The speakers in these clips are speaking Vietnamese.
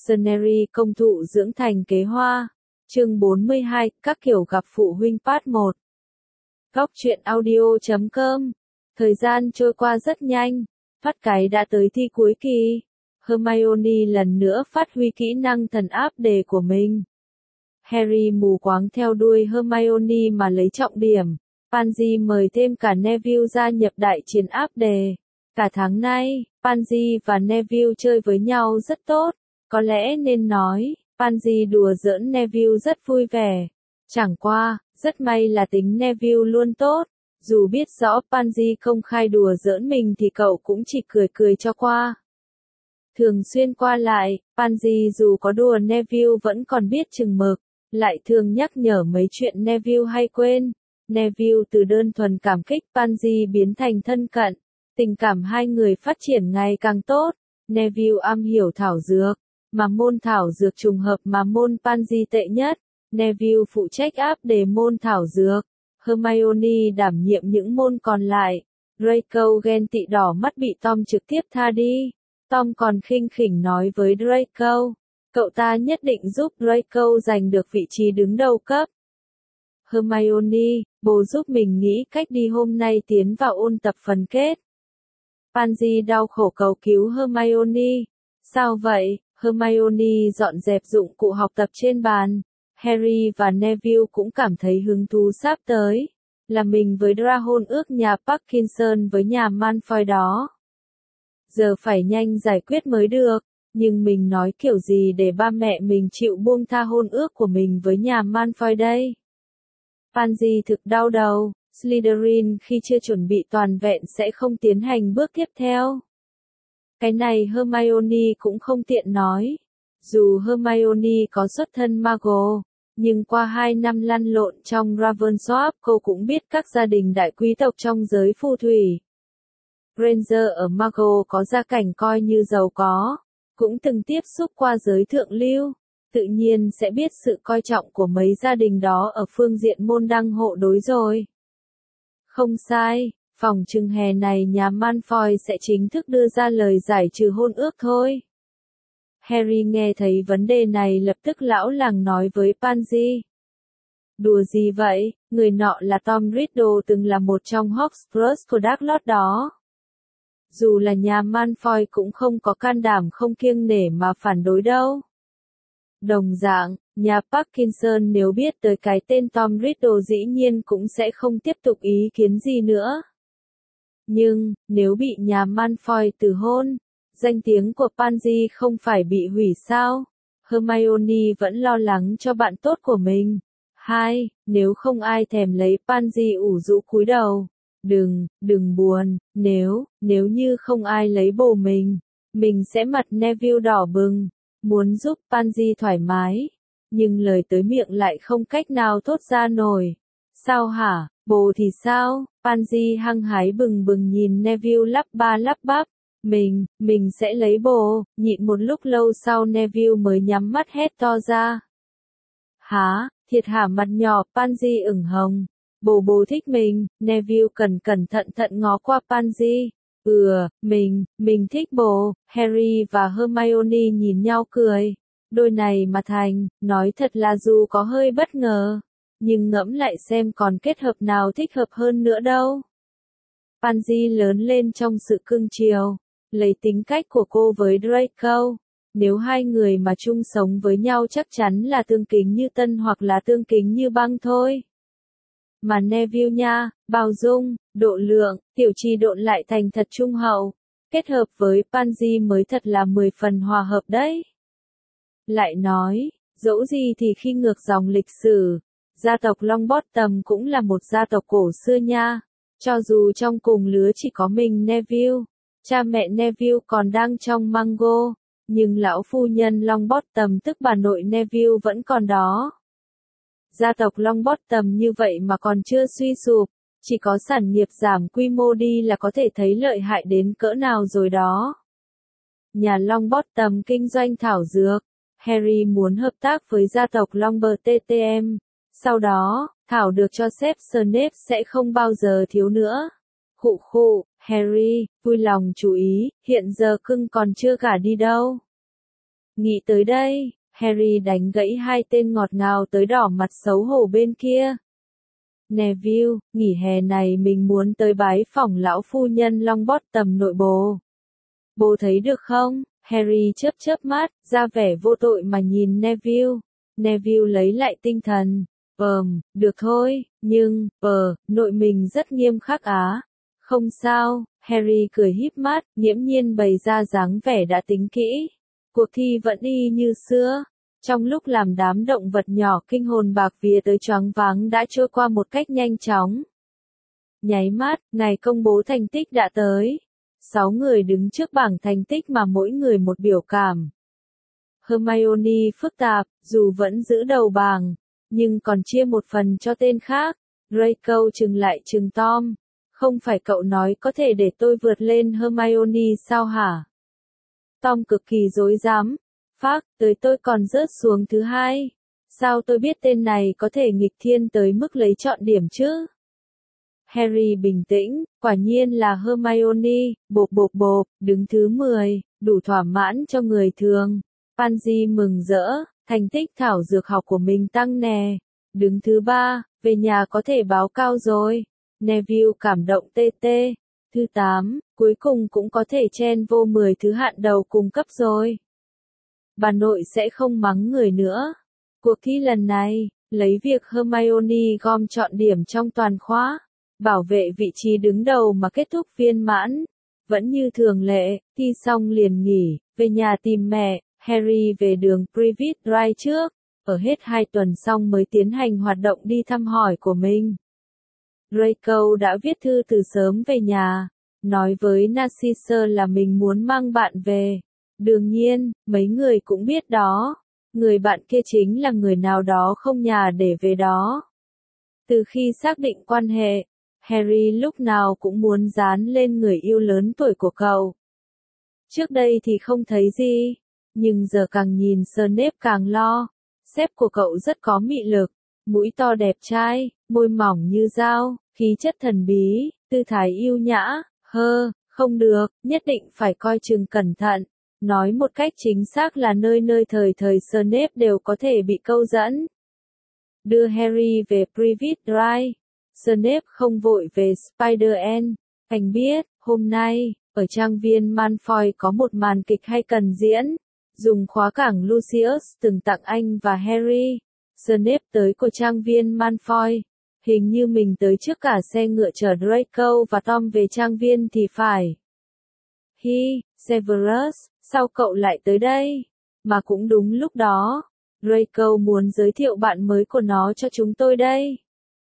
Scenery công thụ dưỡng thành kế hoa. Chương 42, các kiểu gặp phụ huynh part 1. Góc truyện audio.com. Thời gian trôi qua rất nhanh, phát cái đã tới thi cuối kỳ. Hermione lần nữa phát huy kỹ năng thần áp đề của mình. Harry mù quáng theo đuôi Hermione mà lấy trọng điểm. Pansy mời thêm cả Neville gia nhập đại chiến áp đề. Cả tháng nay, Pansy và Neville chơi với nhau rất tốt. Có lẽ nên nói, Pansy đùa giỡn Neville rất vui vẻ. Chẳng qua, rất may là tính Neville luôn tốt. Dù biết rõ Pansy công khai đùa giỡn mình thì cậu cũng chỉ cười cười cho qua. Thường xuyên qua lại, Pansy dù có đùa Neville vẫn còn biết chừng mực, lại thường nhắc nhở mấy chuyện Neville hay quên. Neville từ đơn thuần cảm kích Pansy biến thành thân cận, tình cảm hai người phát triển ngày càng tốt. Neville am hiểu thảo dược, mà môn thảo dược trùng hợp mà môn Pansy tệ nhất. Neville phụ trách áp đề môn thảo dược, Hermione đảm nhiệm những môn còn lại. Draco ghen tị đỏ mắt bị Tom trực tiếp tha đi. Tom còn khinh khỉnh nói với Draco, cậu ta nhất định giúp Draco giành được vị trí đứng đầu cấp. Hermione, bố giúp mình nghĩ cách đi hôm nay tiến vào ôn tập phần kết. Pansy đau khổ cầu cứu Hermione. Sao vậy? Hermione dọn dẹp dụng cụ học tập trên bàn. Harry và Neville cũng cảm thấy hứng thú sắp tới. Là mình với Drahon ước nhà Parkinson với nhà Malfoy đó. Giờ phải nhanh giải quyết mới được. Nhưng mình nói kiểu gì để ba mẹ mình chịu buông tha hôn ước của mình với nhà Malfoy đây? Pansy thực đau đầu. Slytherin khi chưa chuẩn bị toàn vẹn sẽ không tiến hành bước tiếp theo. Cái này Hermione cũng không tiện nói. Dù Hermione có xuất thân Mago, nhưng qua 2 năm lăn lộn trong Ravensworth cô cũng biết các gia đình đại quý tộc trong giới phù thủy. Granger ở Mago có gia cảnh coi như giàu có, cũng từng tiếp xúc qua giới thượng lưu, tự nhiên sẽ biết sự coi trọng của mấy gia đình đó ở phương diện môn đăng hộ đối rồi. Không sai, phòng trừng hè này nhà Malfoy sẽ chính thức đưa ra lời giải trừ hôn ước thôi. Harry nghe thấy vấn đề này lập tức lão làng nói với Pansy. Đùa gì vậy, người nọ là Tom Riddle từng là một trong Horcrux của Dark Lord đó. Dù là nhà Malfoy cũng không có can đảm không kiêng nể mà phản đối đâu. Đồng dạng, nhà Parkinson nếu biết tới cái tên Tom Riddle dĩ nhiên cũng sẽ không tiếp tục ý kiến gì nữa. Nhưng, nếu bị nhà Malfoy từ hôn, danh tiếng của Pansy không phải bị hủy sao? Hermione vẫn lo lắng cho bạn tốt của mình. 2. Nếu không ai thèm lấy Pansy ủ rũ cúi đầu. Đừng buồn, nếu như không ai lấy bồ mình sẽ mặt Neville đỏ bừng, muốn giúp Pansy thoải mái, nhưng lời tới miệng lại không cách nào thốt ra nổi. Sao hả, bồ thì sao? Pansy hăng hái bừng bừng nhìn Neville lắp ba lắp bắp, mình sẽ lấy bồ. Nhịn một lúc lâu sau Neville mới nhắm mắt hét to ra. Hả, thiệt hả? Mặt nhỏ Pansy ửng hồng. Bồ thích mình. Neville cẩn thận ngó qua Pansy. Mình thích bồ. Harry và Hermione nhìn nhau cười. Đôi này mà thành, nói thật là dù có hơi bất ngờ, nhưng ngẫm lại xem còn kết hợp nào thích hợp hơn nữa đâu. Pansy lớn lên trong sự cưng chiều, lấy tính cách của cô với Draco. Nếu hai người mà chung sống với nhau chắc chắn là tương kính như tân hoặc là tương kính như băng thôi. Mà Neville nha, bao dung, độ lượng, tiểu trì độn lại thành thật trung hậu, kết hợp với Pansy mới thật là 10 phần hòa hợp đấy. Lại nói, dẫu gì thì khi ngược dòng lịch sử, gia tộc Longbottom cũng là một gia tộc cổ xưa nha. Cho dù trong cùng lứa chỉ có mình Neville, cha mẹ Neville còn đang trong Mango, nhưng lão phu nhân Longbottom tức bà nội Neville vẫn còn đó. Gia tộc Longbottom như vậy mà còn chưa suy sụp, chỉ có sản nghiệp giảm quy mô đi là có thể thấy lợi hại đến cỡ nào rồi đó. Nhà Longbottom kinh doanh thảo dược, Harry muốn hợp tác với gia tộc Longbottom. Sau đó, thảo được cho sếp Snape sẽ không bao giờ thiếu nữa. Khụ, Harry, vui lòng chú ý, hiện giờ cưng còn chưa gả đi đâu. Nghĩ tới đây, Harry đánh gãy hai tên ngọt ngào tới đỏ mặt xấu hổ bên kia. Neville, nghỉ hè này mình muốn tới bái phỏng lão phu nhân Longbottom nội bồ. Bố thấy được không? Harry chớp chớp mắt, ra vẻ vô tội mà nhìn Neville. Neville lấy lại tinh thần. Được thôi, nhưng, nội mình rất nghiêm khắc á. Không sao, Harry cười híp mắt, nghiễm nhiên bày ra dáng vẻ đã tính kỹ. Cuộc thi vẫn y như xưa. Trong lúc làm đám động vật nhỏ kinh hồn bạc vía tới choáng váng đã trôi qua một cách nhanh chóng. Nháy mắt, ngày công bố thành tích đã tới. 6 người đứng trước bảng thành tích mà mỗi người một biểu cảm. Hermione phức tạp, dù vẫn giữ đầu bảng, nhưng còn chia một phần cho tên khác. Draco trừng lại trừng Tom. Không phải cậu nói có thể để tôi vượt lên Hermione sao hả? Tom cực kỳ rối rắm. Phác, tới tôi còn rớt xuống thứ 2. Sao tôi biết tên này có thể nghịch thiên tới mức lấy trọn điểm chứ? Harry bình tĩnh, quả nhiên là Hermione, bộp, đứng thứ 10, đủ thỏa mãn cho người thường. Pansy mừng rỡ, thành tích thảo dược học của mình tăng nè. Đứng thứ 3, về nhà có thể báo cao rồi. Neville cảm động tê tê. Thứ 8, cuối cùng cũng có thể chen vô 10 thứ hạng đầu cùng cấp rồi. Bà nội sẽ không mắng người nữa. Cuộc thi lần này, lấy việc Hermione gom trọn điểm trong toàn khóa, bảo vệ vị trí đứng đầu mà kết thúc viên mãn. Vẫn như thường lệ, thi xong liền nghỉ, về nhà tìm mẹ. Harry về đường Privet Drive trước, ở hết 2 tuần xong mới tiến hành hoạt động đi thăm hỏi của mình. Draco đã viết thư từ sớm về nhà, nói với Narcissa là mình muốn mang bạn về. Đương nhiên, mấy người cũng biết đó, người bạn kia chính là người nào đó không nhà để về đó. Từ khi xác định quan hệ, Harry lúc nào cũng muốn dán lên người yêu lớn tuổi của cậu. Trước đây thì không thấy gì, nhưng giờ càng nhìn Snape càng lo. Sếp của cậu rất có mị lực, mũi to đẹp trai, môi mỏng như dao, khí chất thần bí, tư thái yêu nhã, không được, nhất định phải coi chừng cẩn thận. Nói một cách chính xác là nơi nơi thời thời Snape đều có thể bị câu dẫn. Đưa Harry về Privet Drive. Snape không vội về Spider-Man. Anh biết, hôm nay, ở trang viên Malfoy có một màn kịch hay cần diễn. Dùng khóa cảng Lucius từng tặng anh và Harry. Snape tới của trang viên Malfoy. Hình như mình tới trước cả xe ngựa chở Draco và Tom về trang viên thì phải. Severus, sao cậu lại tới đây? Mà cũng đúng lúc đó, Draco muốn giới thiệu bạn mới của nó cho chúng tôi đây.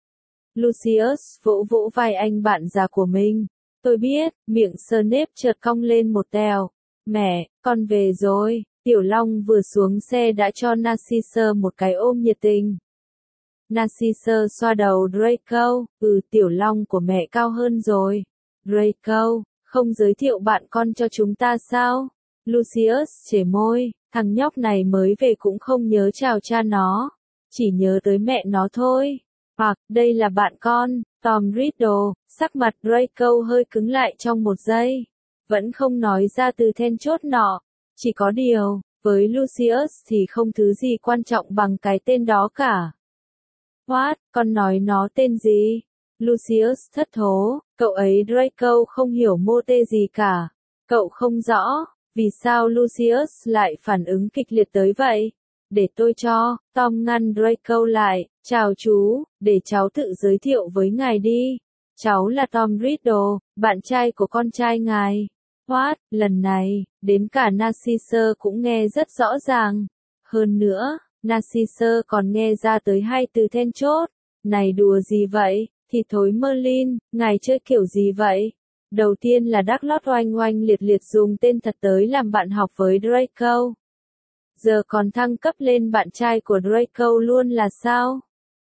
Lucius vỗ vỗ vai anh bạn già của mình. Tôi biết, miệng Snape chợt cong lên một tèo. Mẹ, con về rồi. Tiểu Long vừa xuống xe đã cho Narcissa một cái ôm nhiệt tình. Narcissa xoa đầu Draco. Tiểu Long của mẹ cao hơn rồi. Draco, không giới thiệu bạn con cho chúng ta sao? Lucius chề môi, thằng nhóc này mới về cũng không nhớ chào cha nó. Chỉ nhớ tới mẹ nó thôi. Hoặc, đây là bạn con, Tom Riddle. Sắc mặt Draco hơi cứng lại trong một giây. Vẫn không nói ra từ then chốt nọ. Chỉ có điều, với Lucius thì không thứ gì quan trọng bằng cái tên đó cả. What, con nói nó tên gì? Lucius thất thố, cậu ấy Draco không hiểu mô tê gì cả. Cậu không rõ, vì sao Lucius lại phản ứng kịch liệt tới vậy? Để tôi cho, Tom ngăn Draco lại, chào chú, để cháu tự giới thiệu với ngài đi. Cháu là Tom Riddle, bạn trai của con trai ngài. What, lần này, đến cả Narcissa cũng nghe rất rõ ràng. Hơn nữa, Narcissa còn nghe ra tới 2 từ then chốt. Này đùa gì vậy, thì thối Merlin, ngài chơi kiểu gì vậy? Đầu tiên là đắc lót oanh oanh liệt liệt dùng tên thật tới làm bạn học với Draco. Giờ còn thăng cấp lên bạn trai của Draco luôn là sao?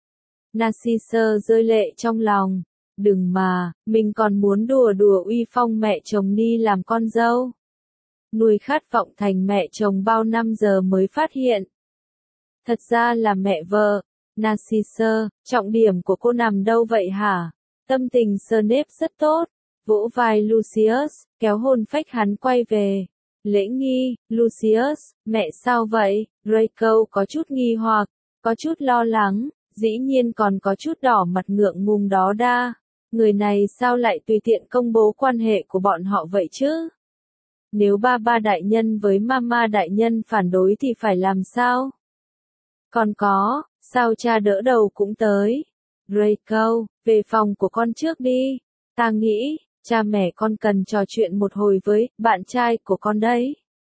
Narcissa rơi lệ trong lòng. Đừng mà, mình còn muốn đùa đùa uy phong mẹ chồng Ni làm con dâu. Nuôi khát vọng thành mẹ chồng bao năm giờ mới phát hiện. Thật ra là mẹ vợ. Narcissa, trọng điểm của cô nằm đâu vậy hả? Tâm tình Snape rất tốt. Vỗ vai Lucius, kéo hồn phách hắn quay về. Lễ nghi, Lucius, mẹ sao vậy? Draco có chút nghi hoặc, có chút lo lắng, dĩ nhiên còn có chút đỏ mặt ngượng ngùng đó đa. Người này sao lại tùy tiện công bố quan hệ của bọn họ vậy chứ? Nếu ba đại nhân với mama đại nhân phản đối thì phải làm sao? Còn có, sao cha đỡ đầu cũng tới? Draco, về phòng của con trước đi. Ta nghĩ, cha mẹ con cần trò chuyện một hồi với bạn trai của con đấy.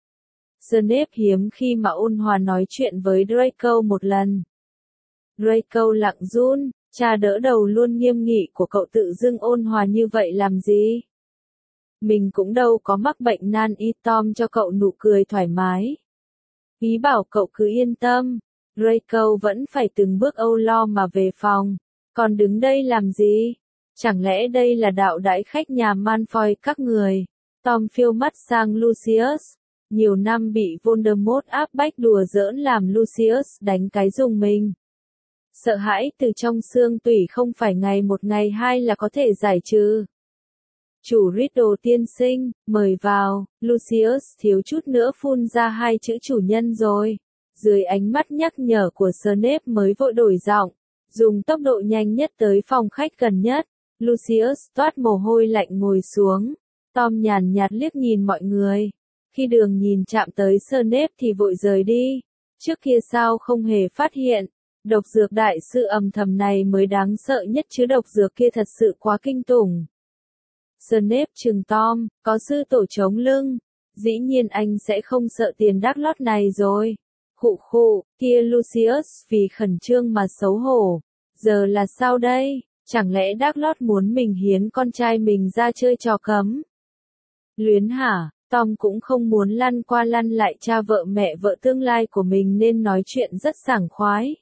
Snape hiếm khi mà ôn hòa nói chuyện với Draco một lần. Draco lặng run, cha đỡ đầu luôn nghiêm nghị của cậu tự dưng ôn hòa như vậy làm gì? Mình cũng đâu có mắc bệnh nan y. Tom cho cậu nụ cười thoải mái. Ý bảo cậu cứ yên tâm. Draco vẫn phải từng bước âu lo mà về phòng. Còn đứng đây làm gì? Chẳng lẽ đây là đạo đãi khách nhà Malfoy các người? Tom phiêu mắt sang Lucius. Nhiều năm bị Voldemort áp bách đùa giỡn làm Lucius đánh cái rùng mình. Sợ hãi từ trong xương tủy không phải ngày một ngày hai là có thể giải trừ. Chủ Riddle tiên sinh, mời vào. Lucius thiếu chút nữa phun ra hai chữ chủ nhân rồi. Dưới ánh mắt nhắc nhở của Snape mới vội đổi giọng, dùng tốc độ nhanh nhất tới phòng khách gần nhất. Lucius toát mồ hôi lạnh ngồi xuống. Tom nhàn nhạt liếc nhìn mọi người. Khi Đường nhìn chạm tới Snape thì vội rời đi. Trước kia sao không hề phát hiện. Độc dược đại sư âm thầm này mới đáng sợ nhất chứ độc dược kia thật sự quá kinh tủng. Snape trừng Tom, có sư tổ chống lưng. Dĩ nhiên anh sẽ không sợ tiền đắc lót này rồi. Khụ khụ, kia Lucius vì khẩn trương mà xấu hổ. Giờ là sao đây? Chẳng lẽ đắc lót muốn mình hiến con trai mình ra chơi trò cấm? Luyến hả? Tom cũng không muốn lăn qua lăn lại cha vợ mẹ vợ tương lai của mình nên nói chuyện rất sảng khoái.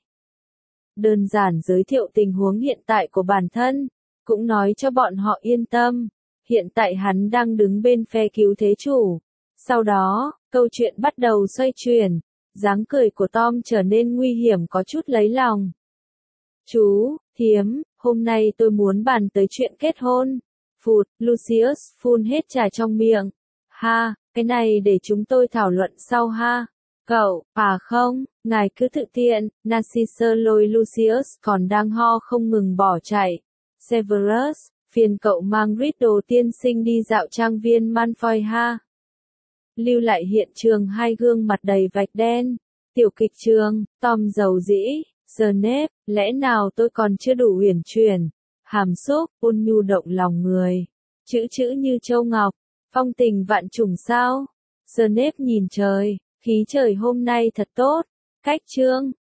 Đơn giản giới thiệu tình huống hiện tại của bản thân, cũng nói cho bọn họ yên tâm. Hiện tại hắn đang đứng bên phe cứu thế chủ. Sau đó, câu chuyện bắt đầu xoay chuyển. Dáng cười của Tom trở nên nguy hiểm có chút lấy lòng. Chú, thiếm, hôm nay tôi muốn bàn tới chuyện kết hôn. Phụt, Lucius phun hết trà trong miệng. Ha, cái này để chúng tôi thảo luận sau ha. Cậu, à không, ngài cứ tự tiện. Narcissus lôi Lucius còn đang ho không ngừng bỏ chạy. Severus, phiền cậu mang Riddle tiên sinh đi dạo trang viên Malfoy ha. Lưu lại hiện trường hai gương mặt đầy vạch đen. Tiểu kịch trường, Tom dầu dĩ. Snape, lẽ nào tôi còn chưa đủ uyển chuyển? Hàm xúc, ôn nhu động lòng người. Chữ chữ như châu ngọc, phong tình vạn trùng sao? Snape nhìn trời, khí trời hôm nay thật tốt. Cách chương